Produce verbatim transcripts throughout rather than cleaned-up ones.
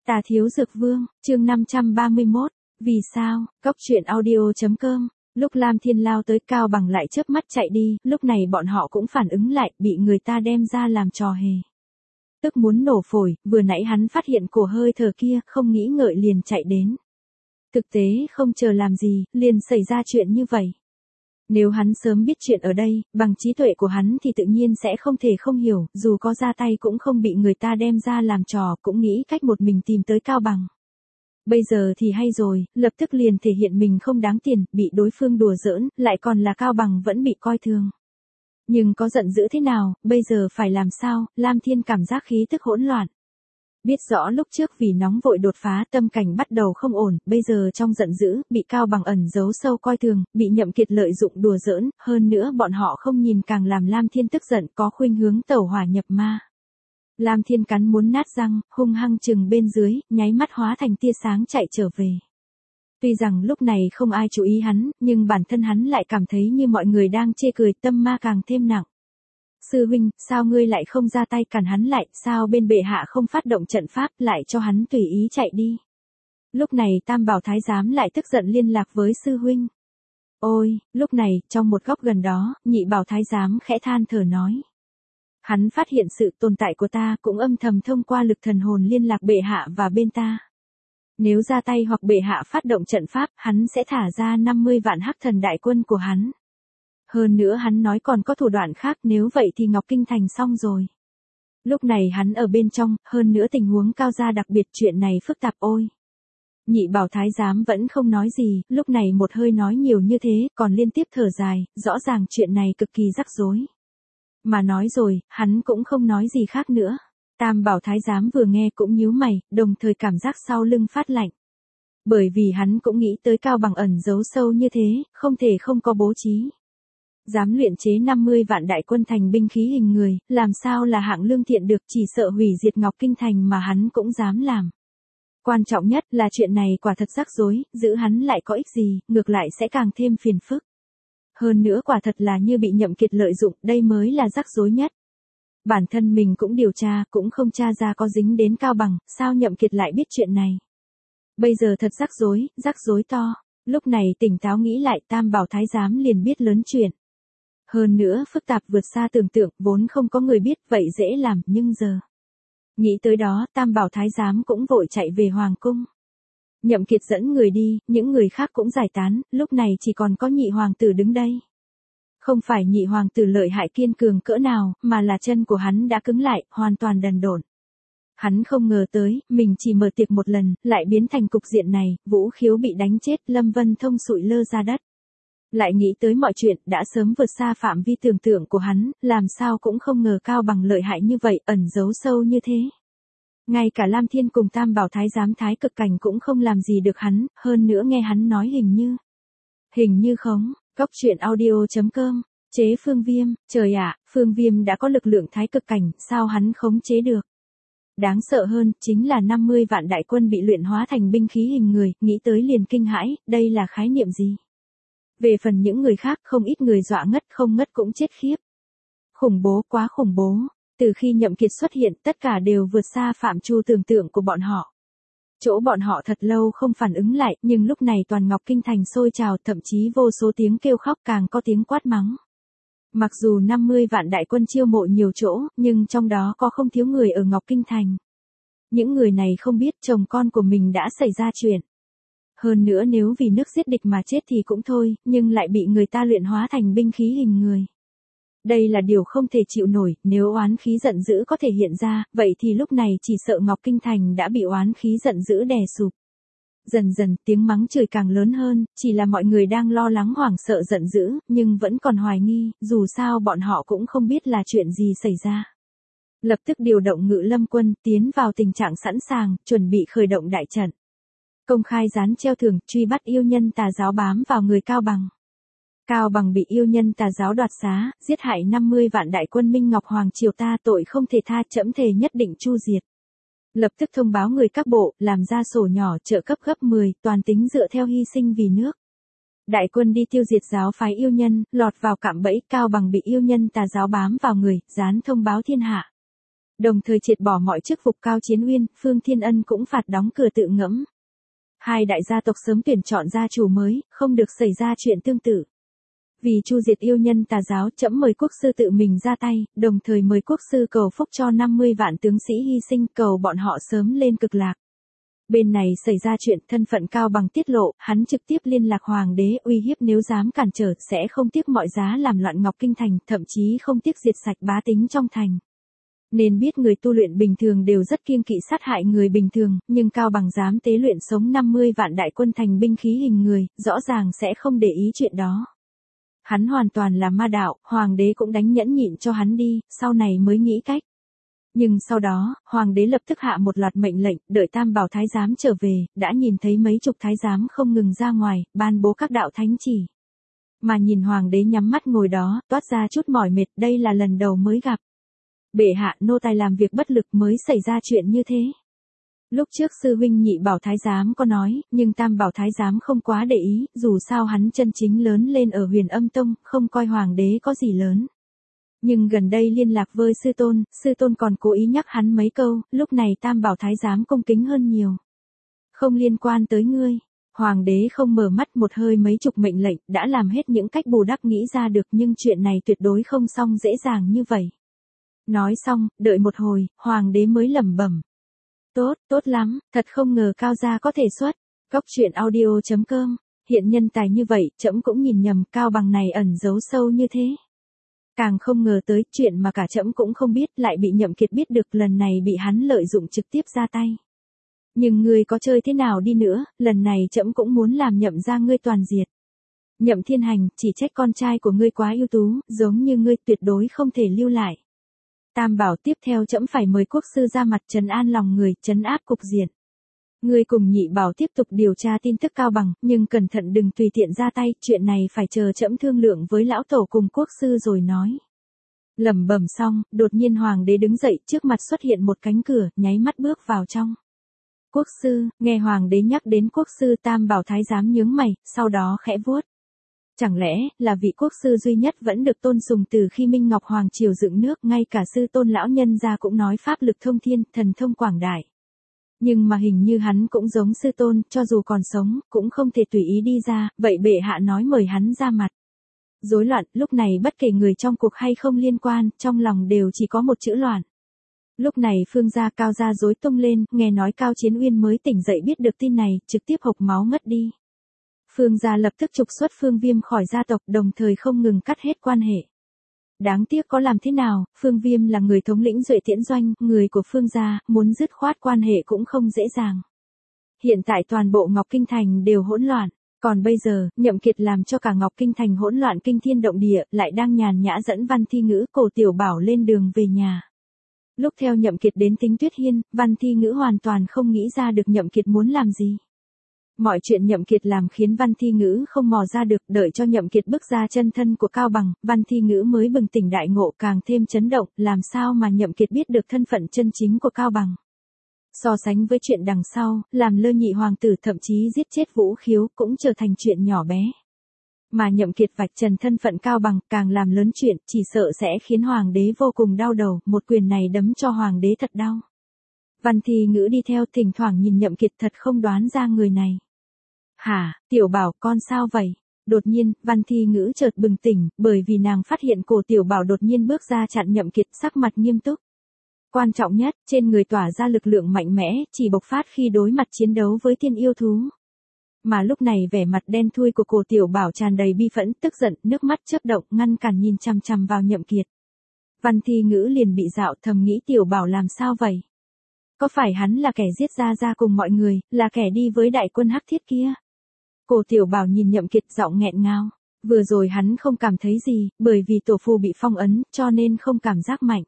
Tà Thiếu Dược Vương, chương năm trăm ba mươi mốt, vì sao, cốc truyện audio chấm com. Lúc Lam Thiên lao tới, Cao Bằng lại chớp mắt chạy đi, lúc này bọn họ cũng phản ứng lại, bị người ta đem ra làm trò hề. Tức muốn nổ phổi, vừa nãy hắn phát hiện cổ hơi thở kia, không nghĩ ngợi liền chạy đến. Thực tế không chờ làm gì, liền xảy ra chuyện như vậy. Nếu hắn sớm biết chuyện ở đây, bằng trí tuệ của hắn thì tự nhiên sẽ không thể không hiểu, dù có ra tay cũng không bị người ta đem ra làm trò, cũng nghĩ cách một mình tìm tới Cao Bằng. Bây giờ thì hay rồi, lập tức liền thể hiện mình không đáng tiền, bị đối phương đùa giỡn, lại còn là Cao Bằng vẫn bị coi thường. Nhưng có giận dữ thế nào, bây giờ phải làm sao, Lam Thiên cảm giác khí tức hỗn loạn. Biết rõ lúc trước vì nóng vội đột phá, tâm cảnh bắt đầu không ổn, bây giờ trong giận dữ, bị Cao Bằng ẩn giấu sâu coi thường, bị Nhậm Kiệt lợi dụng đùa giỡn, hơn nữa bọn họ không nhìn càng làm Lam Thiên tức giận, có khuynh hướng tẩu hỏa nhập ma. Lam Thiên cắn muốn nát răng, hung hăng chừng bên dưới, nháy mắt hóa thành tia sáng chạy trở về. Tuy rằng lúc này không ai chú ý hắn, nhưng bản thân hắn lại cảm thấy như mọi người đang chê cười, tâm ma càng thêm nặng. Sư huynh, sao ngươi lại không ra tay cản hắn lại, sao bên bệ hạ không phát động trận pháp, lại cho hắn tùy ý chạy đi. Lúc này Tam Bảo Thái Giám lại tức giận liên lạc với sư huynh. Ôi, lúc này, trong một góc gần đó, Nhị Bảo Thái Giám khẽ than thở nói. Hắn phát hiện sự tồn tại của ta, cũng âm thầm thông qua lực thần hồn liên lạc bệ hạ và bên ta. Nếu ra tay hoặc bệ hạ phát động trận pháp, hắn sẽ thả ra năm mươi vạn hắc thần đại quân của hắn. Hơn nữa hắn nói còn có thủ đoạn khác, nếu vậy thì Ngọc Kinh Thành xong rồi. Lúc này hắn ở bên trong, hơn nữa tình huống Cao gia đặc biệt, chuyện này phức tạp ôi. Nhị Bảo Thái Giám vẫn không nói gì, lúc này một hơi nói nhiều như thế, còn liên tiếp thở dài, rõ ràng chuyện này cực kỳ rắc rối. Mà nói rồi, hắn cũng không nói gì khác nữa. Tam Bảo Thái Giám vừa nghe cũng nhíu mày, đồng thời cảm giác sau lưng phát lạnh. Bởi vì hắn cũng nghĩ tới Cao Bằng ẩn giấu sâu như thế, không thể không có bố trí. Dám luyện chế năm mươi vạn đại quân thành binh khí hình người, làm sao là hạng lương thiện được, chỉ sợ hủy diệt Ngọc Kinh Thành mà hắn cũng dám làm. Quan trọng nhất là chuyện này quả thật rắc rối, giữ hắn lại có ích gì, ngược lại sẽ càng thêm phiền phức. Hơn nữa quả thật là như bị Nhậm Kiệt lợi dụng, đây mới là rắc rối nhất. Bản thân mình cũng điều tra, cũng không tra ra có dính đến Cao Bằng, sao Nhậm Kiệt lại biết chuyện này. Bây giờ thật rắc rối, rắc rối to. Lúc này tỉnh táo nghĩ lại, Tam Bảo Thái Giám liền biết lớn chuyện. Hơn nữa phức tạp vượt xa tưởng tượng, vốn không có người biết, vậy dễ làm, nhưng giờ. Nghĩ tới đó, Tam Bảo Thái Giám cũng vội chạy về Hoàng Cung. Nhậm Kiệt dẫn người đi, những người khác cũng giải tán, lúc này chỉ còn có Nhị Hoàng tử đứng đây. Không phải Nhị Hoàng tử lợi hại kiên cường cỡ nào, mà là chân của hắn đã cứng lại, hoàn toàn đần độn. Hắn không ngờ tới, mình chỉ mở tiệc một lần, lại biến thành cục diện này, Vũ Khiếu bị đánh chết, Lâm Vân Thông sụi lơ ra đất. Lại nghĩ tới mọi chuyện, đã sớm vượt xa phạm vi tưởng tượng của hắn, làm sao cũng không ngờ Cao Bằng lợi hại như vậy, ẩn giấu sâu như thế. Ngay cả Lam Thiên cùng Tam Bảo Thái Giám Thái Cực Cảnh cũng không làm gì được hắn, hơn nữa nghe hắn nói hình như. Hình như không, cốc truyện audio chấm com, chế Phương Viêm, trời ạ, Phương Viêm đã có lực lượng Thái Cực Cảnh, sao hắn khống chế được. Đáng sợ hơn, chính là năm mươi vạn đại quân bị luyện hóa thành binh khí hình người, nghĩ tới liền kinh hãi, đây là khái niệm gì? Về phần những người khác, không ít người dọa ngất, không ngất cũng chết khiếp. Khủng bố, quá khủng bố. Từ khi Nhậm Kiệt xuất hiện, tất cả đều vượt xa phạm trù tưởng tượng của bọn họ. Chỗ bọn họ thật lâu không phản ứng lại, nhưng lúc này toàn Ngọc Kinh Thành sôi trào, thậm chí vô số tiếng kêu khóc, càng có tiếng quát mắng. Mặc dù năm mươi vạn đại quân chiêu mộ nhiều chỗ, nhưng trong đó có không thiếu người ở Ngọc Kinh Thành. Những người này không biết chồng con của mình đã xảy ra chuyện. Hơn nữa nếu vì nước giết địch mà chết thì cũng thôi, nhưng lại bị người ta luyện hóa thành binh khí hình người. Đây là điều không thể chịu nổi, nếu oán khí giận dữ có thể hiện ra, vậy thì lúc này chỉ sợ Ngọc Kinh Thành đã bị oán khí giận dữ đè sụp. Dần dần, tiếng mắng chửi càng lớn hơn, chỉ là mọi người đang lo lắng hoảng sợ giận dữ, nhưng vẫn còn hoài nghi, dù sao bọn họ cũng không biết là chuyện gì xảy ra. Lập tức điều động Ngự Lâm quân, tiến vào tình trạng sẵn sàng, chuẩn bị khởi động đại trận. Công khai dán treo thưởng, truy bắt yêu nhân tà giáo bám vào người Cao Bằng. Cao Bằng bị yêu nhân tà giáo đoạt xá, giết hại năm mươi vạn đại quân Minh Ngọc Hoàng triều ta, tội không thể tha, trẫm thề nhất định chu diệt. Lập tức thông báo người các bộ, làm ra sổ nhỏ trợ cấp gấp mười, toàn tính dựa theo hy sinh vì nước. Đại quân đi tiêu diệt giáo phái yêu nhân, lọt vào cạm bẫy, Cao Bằng bị yêu nhân tà giáo bám vào người, dán thông báo thiên hạ. Đồng thời triệt bỏ mọi chức vụ. Cao Chiến Uyên, Phương Thiên Ân cũng phạt đóng cửa tự ngẫm. Hai đại gia tộc sớm tuyển chọn gia chủ mới, không được xảy ra chuyện tương tự. Vì chu diệt yêu nhân tà giáo, trẫm mời quốc sư tự mình ra tay, đồng thời mời quốc sư cầu phúc cho năm mươi vạn tướng sĩ hy sinh, cầu bọn họ sớm lên cực lạc. Bên này xảy ra chuyện, thân phận Cao Bằng tiết lộ, hắn trực tiếp liên lạc hoàng đế, uy hiếp nếu dám cản trở sẽ không tiếc mọi giá làm loạn Ngọc Kinh thành, thậm chí không tiếc diệt sạch bá tính trong thành. Nên biết người tu luyện bình thường đều rất kiêng kỵ sát hại người bình thường, nhưng Cao Bằng dám tế luyện sống năm mươi vạn đại quân thành binh khí hình người, rõ ràng sẽ không để ý chuyện đó. Hắn hoàn toàn là ma đạo, hoàng đế cũng đánh nhẫn nhịn cho hắn đi, sau này mới nghĩ cách. Nhưng sau đó, hoàng đế lập tức hạ một loạt mệnh lệnh, đợi Tam Bảo Thái Giám trở về, đã nhìn thấy mấy chục thái giám không ngừng ra ngoài, ban bố các đạo thánh chỉ. Mà nhìn hoàng đế nhắm mắt ngồi đó, toát ra chút mỏi mệt, đây là lần đầu mới gặp. Bệ hạ, nô tài làm việc bất lực mới xảy ra chuyện như thế. Lúc trước sư huynh Nhị Bảo Thái Giám có nói, nhưng Tam Bảo Thái Giám không quá để ý, dù sao hắn chân chính lớn lên ở Huyền Âm Tông, không coi hoàng đế có gì lớn. Nhưng gần đây liên lạc với sư tôn, sư tôn còn cố ý nhắc hắn mấy câu, lúc này Tam Bảo Thái Giám cung kính hơn nhiều. Không liên quan tới ngươi. Hoàng đế không mở mắt, một hơi mấy chục mệnh lệnh, đã làm hết những cách bù đắp nghĩ ra được, nhưng chuyện này tuyệt đối không xong dễ dàng như vậy. Nói xong, đợi một hồi, hoàng đế mới lẩm bẩm. Tốt, tốt lắm, thật không ngờ Cao gia có thể xuất. Góc truyện audio chấm com, hiện nhân tài như vậy, trẫm cũng nhìn nhầm, Cao Bằng này ẩn giấu sâu như thế. Càng không ngờ tới, chuyện mà cả trẫm cũng không biết, lại bị Nhậm Kiệt biết được, lần này bị hắn lợi dụng trực tiếp ra tay. Nhưng ngươi có chơi thế nào đi nữa, lần này trẫm cũng muốn làm Nhậm gia ngươi toàn diệt. Nhậm Thiên Hành, chỉ trách con trai của ngươi quá ưu tú, giống như ngươi tuyệt đối không thể lưu lại. Tam Bảo, tiếp theo trẫm phải mời quốc sư ra mặt trấn an lòng người, trấn áp cục diện. Ngươi cùng Nhị Bảo tiếp tục điều tra tin tức Cao Bằng, nhưng cẩn thận đừng tùy tiện ra tay, chuyện này phải chờ trẫm thương lượng với lão tổ cùng quốc sư rồi nói. Lẩm bẩm xong, đột nhiên hoàng đế đứng dậy, trước mặt xuất hiện một cánh cửa, nháy mắt bước vào trong. Quốc sư, nghe hoàng đế nhắc đến quốc sư, Tam Bảo Thái Giám nhướng mày, sau đó khẽ vuốt. Chẳng lẽ, là vị quốc sư duy nhất vẫn được tôn sùng từ khi Minh Ngọc Hoàng triều dựng nước, ngay cả sư tôn lão nhân gia cũng nói pháp lực thông thiên, thần thông quảng đại. Nhưng mà hình như hắn cũng giống sư tôn, cho dù còn sống, cũng không thể tùy ý đi ra, vậy bệ hạ nói mời hắn ra mặt. Rối loạn, lúc này bất kể người trong cuộc hay không liên quan, trong lòng đều chỉ có một chữ loạn. Lúc này Phương gia Cao gia rối tung lên, nghe nói Cao Chiến Uyên mới tỉnh dậy biết được tin này, trực tiếp hộc máu ngất đi. Phương gia lập tức trục xuất Phương Viêm khỏi gia tộc, đồng thời không ngừng cắt hết quan hệ. Đáng tiếc có làm thế nào, Phương Viêm là người thống lĩnh Duệ Tiễn Doanh, người của Phương gia, muốn dứt khoát quan hệ cũng không dễ dàng. Hiện tại toàn bộ Ngọc Kinh Thành đều hỗn loạn, còn bây giờ, Nhậm Kiệt làm cho cả Ngọc Kinh Thành hỗn loạn kinh thiên động địa, lại đang nhàn nhã dẫn Văn Thi Ngữ, Cổ Tiểu Bảo lên đường về nhà. Lúc theo Nhậm Kiệt đến Tính Tuyết Hiên, Văn Thi Ngữ hoàn toàn không nghĩ ra được Nhậm Kiệt muốn làm gì. Mọi chuyện Nhậm Kiệt làm khiến Văn Thi Ngữ không mò ra được, đợi cho Nhậm Kiệt bước ra chân thân của Cao Bằng, Văn Thi Ngữ mới bừng tỉnh đại ngộ, càng thêm chấn động, làm sao mà Nhậm Kiệt biết được thân phận chân chính của Cao Bằng. So sánh với chuyện đằng sau, làm lơ nhị hoàng tử thậm chí giết chết Vũ Khiếu cũng trở thành chuyện nhỏ bé. Mà Nhậm Kiệt vạch trần thân phận Cao Bằng càng làm lớn chuyện, chỉ sợ sẽ khiến hoàng đế vô cùng đau đầu, một quyền này đấm cho hoàng đế thật đau. Văn Thi Ngữ đi theo, thỉnh thoảng nhìn Nhậm Kiệt, thật không đoán ra người này. Hả, Tiểu Bảo, con sao vậy? Đột nhiên, Văn Thi Ngữ chợt bừng tỉnh, bởi vì nàng phát hiện Cổ Tiểu Bảo đột nhiên bước ra chặn Nhậm Kiệt, sắc mặt nghiêm túc. Quan trọng nhất, trên người tỏa ra lực lượng mạnh mẽ, chỉ bộc phát khi đối mặt chiến đấu với tiên yêu thú. Mà lúc này vẻ mặt đen thui của Cổ Tiểu Bảo tràn đầy bi phẫn, tức giận, nước mắt chớp động, ngăn cản nhìn chằm chằm vào Nhậm Kiệt. Văn Thi Ngữ liền bị dạo, thầm nghĩ Tiểu Bảo làm sao vậy? Có phải hắn là kẻ giết Gia Gia cùng mọi người, là kẻ đi với đại quân Hắc Thiết kia? Cổ Tiểu Bảo nhìn Nhậm Kiệt, giọng nghẹn ngào. Vừa rồi hắn không cảm thấy gì, bởi vì tổ phù bị phong ấn, cho nên không cảm giác mạnh.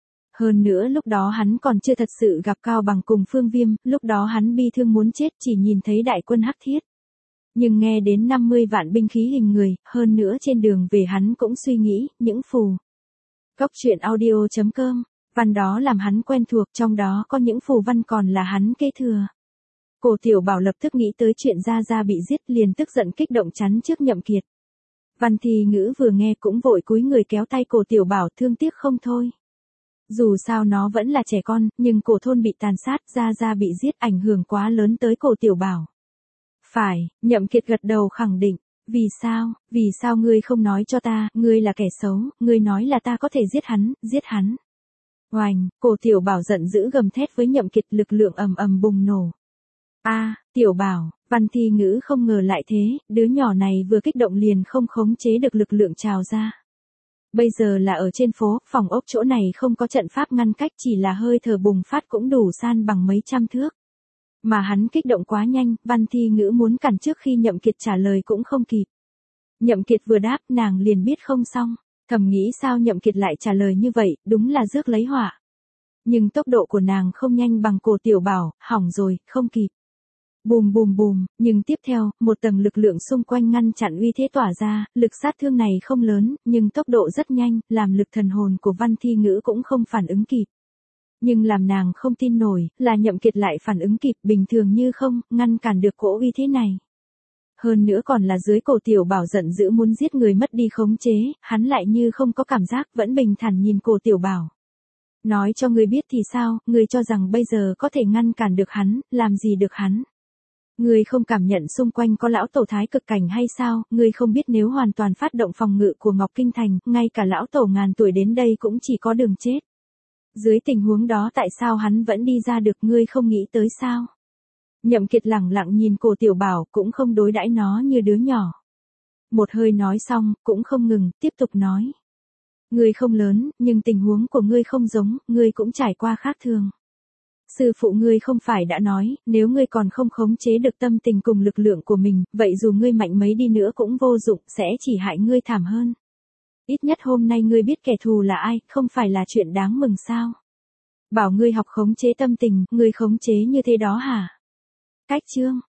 Hơn nữa lúc đó hắn còn chưa thật sự gặp Cao Bằng cùng Phương Viêm, lúc đó hắn bi thương muốn chết, chỉ nhìn thấy đại quân Hắc Thiết. Nhưng nghe đến năm mươi vạn binh khí hình người, hơn nữa trên đường về hắn cũng suy nghĩ, những phù. Góc truyện audio chấm com, văn đó làm hắn quen thuộc, trong đó có những phù văn còn là hắn kế thừa. Cổ Tiểu Bảo lập tức nghĩ tới chuyện Gia Gia bị giết, liền tức giận kích động chắn trước Nhậm Kiệt. Văn Thi Ngữ vừa nghe cũng vội cúi người kéo tay Cổ Tiểu Bảo, thương tiếc không thôi. Dù sao nó vẫn là trẻ con, nhưng cổ thôn bị tàn sát, Gia Gia bị giết, ảnh hưởng quá lớn tới cổ Tiểu Bảo. Phải, Nhậm Kiệt gật đầu khẳng định. Vì sao, vì sao ngươi không nói cho ta, ngươi là kẻ xấu, ngươi nói là ta có thể giết hắn, giết hắn. Oành, cổ Tiểu Bảo giận dữ gầm thét với Nhậm Kiệt, lực lượng ầm ầm bùng nổ. A, Tiểu Bảo, Văn Thi Ngữ không ngờ lại thế, đứa nhỏ này vừa kích động liền không khống chế được lực lượng trào ra. Bây giờ là ở trên phố, phòng ốc chỗ này không có trận pháp ngăn cách, chỉ là hơi thở bùng phát cũng đủ san bằng mấy trăm thước. Mà hắn kích động quá nhanh, Văn Thi Ngữ muốn cản trước khi Nhậm Kiệt trả lời cũng không kịp. Nhậm Kiệt vừa đáp, nàng liền biết không xong, thầm nghĩ sao Nhậm Kiệt lại trả lời như vậy, đúng là rước lấy họa. Nhưng tốc độ của nàng không nhanh bằng cổ Tiểu Bảo, hỏng rồi, không kịp. Bùm bùm bùm, nhưng tiếp theo, một tầng lực lượng xung quanh ngăn chặn uy thế tỏa ra, lực sát thương này không lớn, nhưng tốc độ rất nhanh, làm lực thần hồn của Văn Thi Ngữ cũng không phản ứng kịp. Nhưng làm nàng không tin nổi, là Nhậm Kiệt lại phản ứng kịp, bình thường như không, ngăn cản được cỗ uy thế này. Hơn nữa còn là dưới cổ Tiểu Bảo giận dữ muốn giết người mất đi khống chế, hắn lại như không có cảm giác, vẫn bình thản nhìn cổ Tiểu Bảo. Nói cho ngươi biết thì sao, ngươi cho rằng bây giờ có thể ngăn cản được hắn, làm gì được hắn. Ngươi không cảm nhận xung quanh có lão tổ thái cực cảnh hay sao, ngươi không biết nếu hoàn toàn phát động phòng ngự của Ngọc Kinh Thành, ngay cả lão tổ ngàn tuổi đến đây cũng chỉ có đường chết. Dưới tình huống đó tại sao hắn vẫn đi ra được, ngươi không nghĩ tới sao? Nhậm Kiệt lẳng lặng nhìn cổ Tiểu Bảo, cũng không đối đãi nó như đứa nhỏ. Một hơi nói xong, cũng không ngừng, tiếp tục nói. Ngươi không lớn, nhưng tình huống của ngươi không giống, ngươi cũng trải qua khác thường. Sư phụ ngươi không phải đã nói, nếu ngươi còn không khống chế được tâm tình cùng lực lượng của mình, vậy dù ngươi mạnh mấy đi nữa cũng vô dụng, sẽ chỉ hại ngươi thảm hơn. Ít nhất hôm nay ngươi biết kẻ thù là ai, không phải là chuyện đáng mừng sao? Bảo ngươi học khống chế tâm tình, ngươi khống chế như thế đó hả? Cách chương